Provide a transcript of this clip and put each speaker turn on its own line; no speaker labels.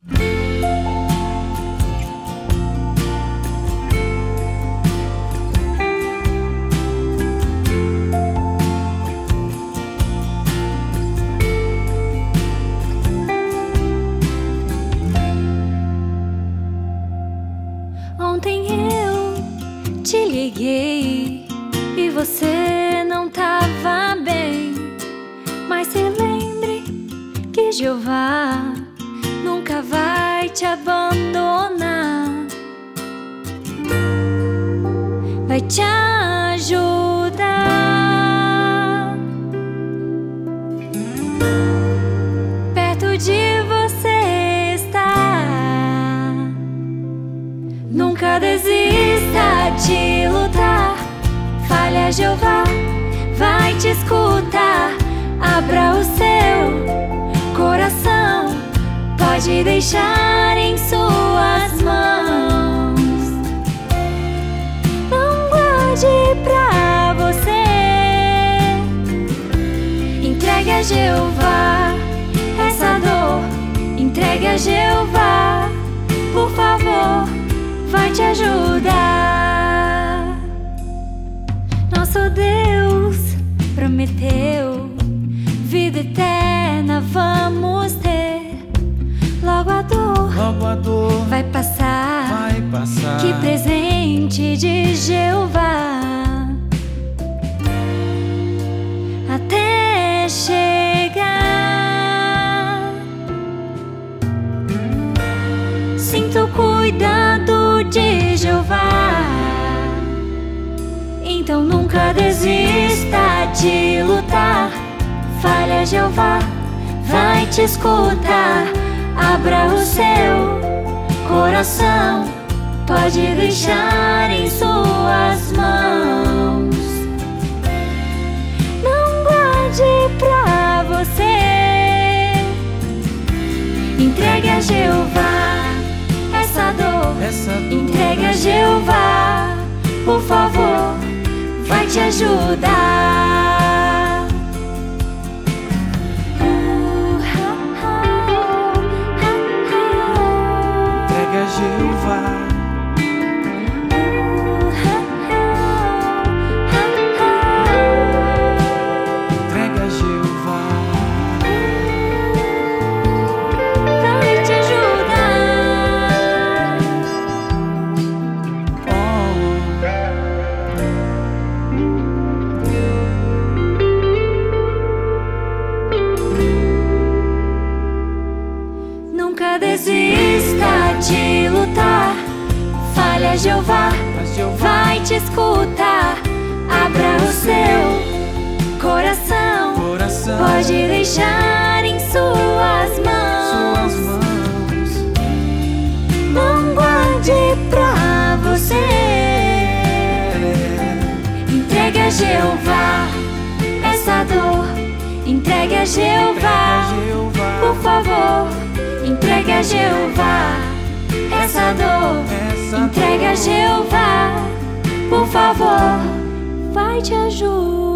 Ontem eu te liguei e você não tava bem, mas se lembre que Jeová nunca vai te abandonar, vai te ajudar. Perto de você está. Nunca desista de lutar. Falha, Jeová vai te escutar. Abra o seu coração, pode deixar em suas mãos. Não guarde pra você, entregue a Jeová essa dor. Entregue a Jeová, por favor, vai te ajudar. Nosso Deus prometeu vida eterna vamos ter. Logo a dor vai passar. Que presente de Jeová até chegar. Sinto o cuidado de Jeová, então nunca desista de lutar. Falha, Jeová vai te escutar. Abra o seu coração, pode deixar em suas mãos. Não guarde pra você, entregue a Jeová essa dor. Entregue a Jeová, por favor, vai te ajudar.
Entregue a Jeová. Entregue a Jeová.
Vai te ajudar. Nunca desista de lutar. Falha, Jeová vai te escutar. Abra o seu coração, pode deixar em suas mãos. Não guarde pra você, entregue a Jeová essa dor. Entregue a Jeová, por favor. Entregue a Jeová essa dor. Entregue a Jeová, por favor, vai te ajudar.